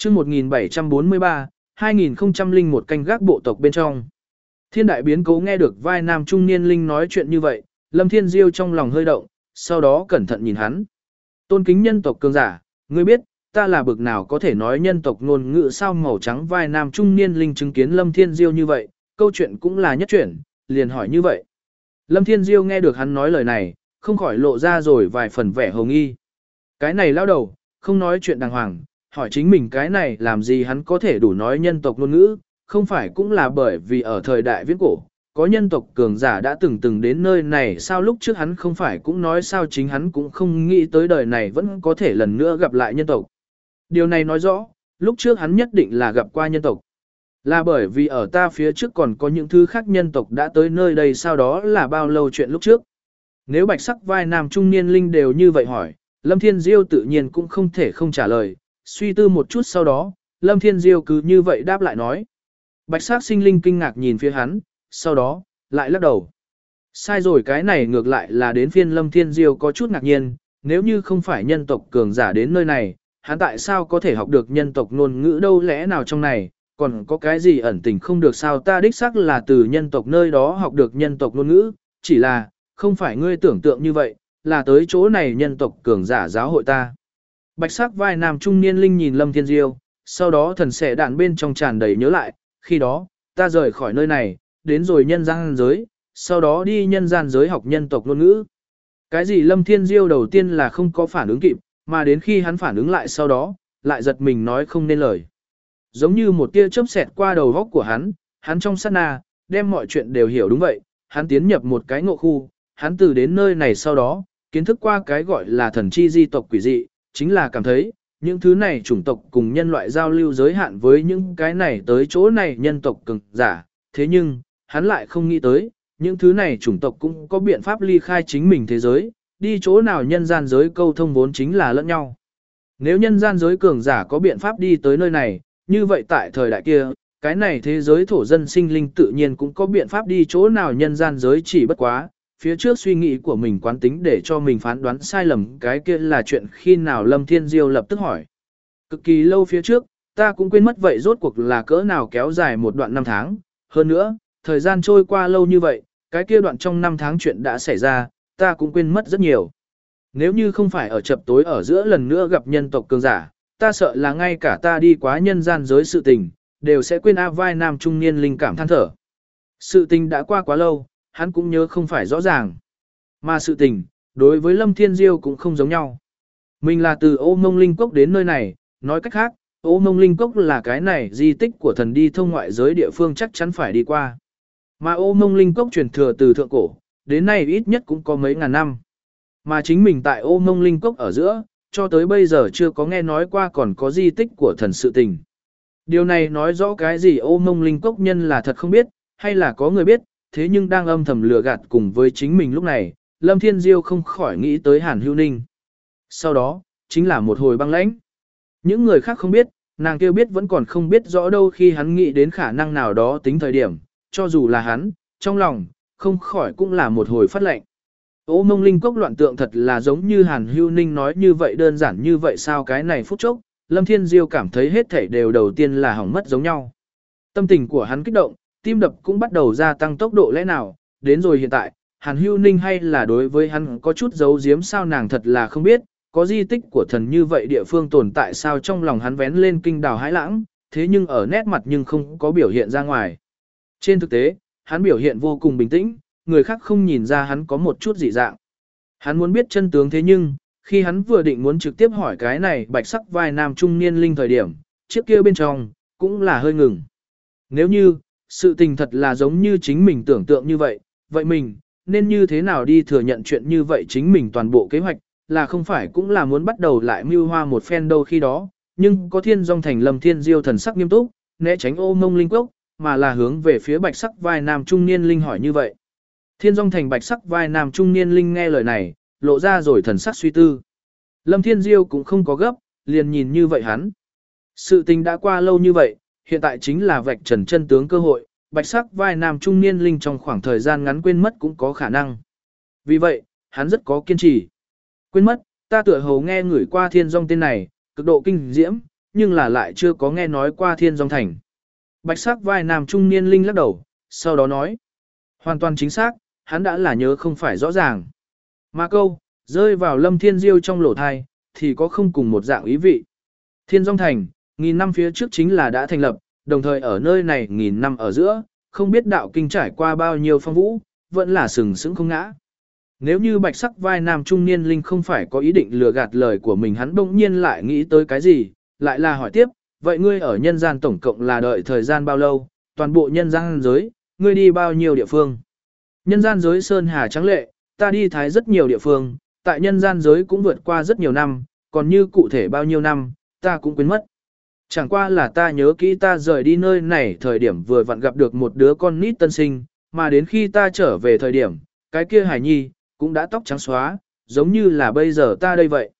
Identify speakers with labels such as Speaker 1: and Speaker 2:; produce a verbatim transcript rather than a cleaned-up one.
Speaker 1: chương một nghìn bảy trăm bốn mươi ba, hai nghìn không trăm lẻ một canh gác bộ tộc bên trong. Thiên đại biến cố nghe được vai nam trung niên linh nói chuyện như vậy, Lâm Thiên Diêu trong lòng hơi động, sau đó cẩn thận nhìn hắn. Tôn kính nhân tộc cường giả, ngươi biết, ta là bực nào có thể nói nhân tộc ngôn ngữ sao màu trắng vai nam trung niên linh chứng kiến Lâm Thiên Diêu như vậy, câu chuyện cũng là nhất chuyển, liền hỏi như vậy. Lâm Thiên Diêu nghe được hắn nói lời này, không khỏi lộ ra rồi vài phần vẻ hồ nghi. Cái này lao đầu, không nói chuyện đàng hoàng, hỏi chính mình cái này làm gì hắn có thể đủ nói nhân tộc ngôn ngữ, không phải cũng là bởi vì ở thời đại viễn cổ, có nhân tộc cường giả đã từng từng đến nơi này sao lúc trước hắn không phải cũng nói sao chính hắn cũng không nghĩ tới đời này vẫn có thể lần nữa gặp lại nhân tộc. Điều này nói rõ, lúc trước hắn nhất định là gặp qua nhân tộc. Là bởi vì ở ta phía trước còn có những thứ khác nhân tộc đã tới nơi đây sau đó là bao lâu chuyện lúc trước. Nếu bạch sắc vai nam trung niên linh đều như vậy hỏi, Lâm Thiên Diêu tự nhiên cũng không thể không trả lời, suy tư một chút sau đó, Lâm Thiên Diêu cứ như vậy đáp lại nói. Bạch sắc sinh linh kinh ngạc nhìn phía hắn, sau đó, lại lắc đầu. Sai rồi cái này ngược lại là đến phiên Lâm Thiên Diêu có chút ngạc nhiên, nếu như không phải nhân tộc cường giả đến nơi này, hắn tại sao có thể học được nhân tộc ngôn ngữ đâu lẽ nào trong này, còn có cái gì ẩn tình không được sao ta đích xác là từ nhân tộc nơi đó học được nhân tộc ngôn ngữ, chỉ là, không phải ngươi tưởng tượng như vậy, là tới chỗ này nhân tộc cường giả giáo hội ta. Bạch sắc vai nam trung niên linh nhìn Lâm Thiên Diêu, sau đó thần sẻ đạn bên trong tràn đầy nhớ lại, khi đó, ta rời khỏi nơi này, đến rồi nhân gian giới, sau đó đi nhân gian giới học nhân tộc ngôn ngữ. Cái gì Lâm Thiên Diêu đầu tiên là không có phản ứng kịp, mà đến khi hắn phản ứng lại sau đó, lại giật mình nói không nên lời. Giống như một tia chớp xẹt qua đầu góc của hắn, hắn trong sát na, đem mọi chuyện đều hiểu đúng vậy, hắn tiến nhập một cái ngộ khu, hắn từ đến nơi này sau đó, kiến thức qua cái gọi là thần chi di tộc quỷ dị, chính là cảm thấy, những thứ này chủng tộc cùng nhân loại giao lưu giới hạn với những cái này tới chỗ này nhân tộc cường giả, thế nhưng, hắn lại không nghĩ tới, những thứ này chủng tộc cũng có biện pháp ly khai chính mình thế giới, đi chỗ nào nhân gian giới câu thông vốn chính là lẫn nhau. Nếu nhân gian giới cường giả có biện pháp đi tới nơi này, như vậy tại thời đại kia, cái này thế giới thổ dân sinh linh tự nhiên cũng có biện pháp đi chỗ nào nhân gian giới chỉ bất quá, phía trước suy nghĩ của mình quán tính để cho mình phán đoán sai lầm cái kia là chuyện khi nào Lâm Thiên Diêu lập tức hỏi. Cực kỳ lâu phía trước, ta cũng quên mất vậy rốt cuộc là cỡ nào kéo dài một đoạn năm tháng, hơn nữa, thời gian trôi qua lâu như vậy, cái kia đoạn trong năm tháng chuyện đã xảy ra, ta cũng quên mất rất nhiều. Nếu như không phải ở chập tối ở giữa lần nữa gặp nhân tộc cường giả, ta sợ là ngay cả ta đi quá nhân gian giới sự tình, đều sẽ quên A vai nam trung niên linh cảm than thở. Sự tình đã qua quá lâu, hắn cũng nhớ không phải rõ ràng. Mà sự tình, đối với Lâm Thiên Diêu cũng không giống nhau. Mình là từ Ô Mông Linh Cốc đến nơi này, nói cách khác, Ô Mông Linh Cốc là cái này di tích của thần đi thông ngoại giới địa phương chắc chắn phải đi qua. Mà Ô Mông Linh Cốc truyền thừa từ thượng cổ, đến nay ít nhất cũng có mấy ngàn năm. Mà chính mình tại Ô Mông Linh Cốc ở giữa, cho tới bây giờ chưa có nghe nói qua còn có di tích của thần sự tình. Điều này nói rõ cái gì Ô Mông Linh Cốc nhân là thật không biết, hay là có người biết, thế nhưng đang âm thầm lừa gạt cùng với chính mình lúc này, Lâm Thiên Diêu không khỏi nghĩ tới Hàn Hữu Ninh. Sau đó, chính là một hồi băng lãnh. Những người khác không biết, nàng kêu biết vẫn còn không biết rõ đâu khi hắn nghĩ đến khả năng nào đó tính thời điểm, cho dù là hắn, trong lòng, không khỏi cũng là một hồi phát lệnh. Ô Mông Linh Cốc loạn tượng thật là giống như Hàn Hữu Ninh nói như vậy đơn giản như vậy sao cái này phút chốc, Lâm Thiên Diêu cảm thấy hết thảy đều đầu tiên là hỏng mất giống nhau. Tâm tình của hắn kích động, tim đập cũng bắt đầu gia tăng tốc độ lẽ nào, đến rồi hiện tại, Hàn Hữu Ninh hay là đối với hắn có chút giấu giếm sao nàng thật là không biết, có di tích của thần như vậy địa phương tồn tại sao trong lòng hắn vén lên kinh đào hãi lãng, thế nhưng ở nét mặt nhưng không có biểu hiện ra ngoài. Trên thực tế, hắn biểu hiện vô cùng bình tĩnh, người khác không nhìn ra hắn có một chút dị dạng. Hắn muốn biết chân tướng thế nhưng, khi hắn vừa định muốn trực tiếp hỏi cái này bạch sắc vai nam trung niên linh thời điểm, chiếc kia bên trong, cũng là hơi ngừng. Nếu như, sự tình thật là giống như chính mình tưởng tượng như vậy, vậy mình, nên như thế nào đi thừa nhận chuyện như vậy chính mình toàn bộ kế hoạch, là không phải cũng là muốn bắt đầu lại mưu hoa một phen đâu khi đó, nhưng có thiên dòng thành Lâm Thiên Diêu thần sắc nghiêm túc, né tránh Ô Mông Linh Cốc, mà là hướng về phía bạch sắc vai nam trung niên linh hỏi như vậy. Thiên dòng thành bạch sắc vai nam trung niên linh nghe lời này, lộ ra rồi thần sắc suy tư. Lâm Thiên Diêu cũng không có gấp, liền nhìn như vậy hắn. Sự tình đã qua lâu như vậy, hiện tại chính là vạch trần chân tướng cơ hội, bạch sắc vai nam trung niên linh trong khoảng thời gian ngắn quên mất cũng có khả năng. Vì vậy, hắn rất có kiên trì. Quên mất, ta tựa hồ nghe người qua thiên dòng tên này, cực độ kinh diễm, nhưng là lại chưa có nghe nói qua Thiên Dung Thành. Bạch sắc vai nam trung niên linh lắc đầu, sau đó nói. Hoàn toàn chính xác, hắn đã là nhớ không phải rõ ràng. Mà câu, rơi vào Lâm Thiên Diêu trong lỗ thai, thì có không cùng một dạng ý vị. Thiên Dung Thành, nghìn năm phía trước chính là đã thành lập, đồng thời ở nơi này nghìn năm ở giữa, không biết đạo kinh trải qua bao nhiêu phong vũ, vẫn là sừng sững không ngã. Nếu như bạch sắc vai nam trung niên linh không phải có ý định lừa gạt lời của mình, hắn bỗng nhiên lại nghĩ tới cái gì, lại là hỏi tiếp, vậy ngươi ở nhân gian tổng cộng là đợi thời gian bao lâu, toàn bộ nhân gian giới, ngươi đi bao nhiêu địa phương? Nhân gian giới sơn hà trắng lệ, ta đi thái rất nhiều địa phương, tại nhân gian giới cũng vượt qua rất nhiều năm, còn như cụ thể bao nhiêu năm, ta cũng quên mất. Chẳng qua là ta nhớ kỹ ta rời đi nơi này thời điểm vừa vặn gặp được một đứa con nít tân sinh, mà đến khi ta trở về thời điểm, cái kia hải nhi, cũng đã tóc trắng xóa, giống như là bây giờ ta đây vậy.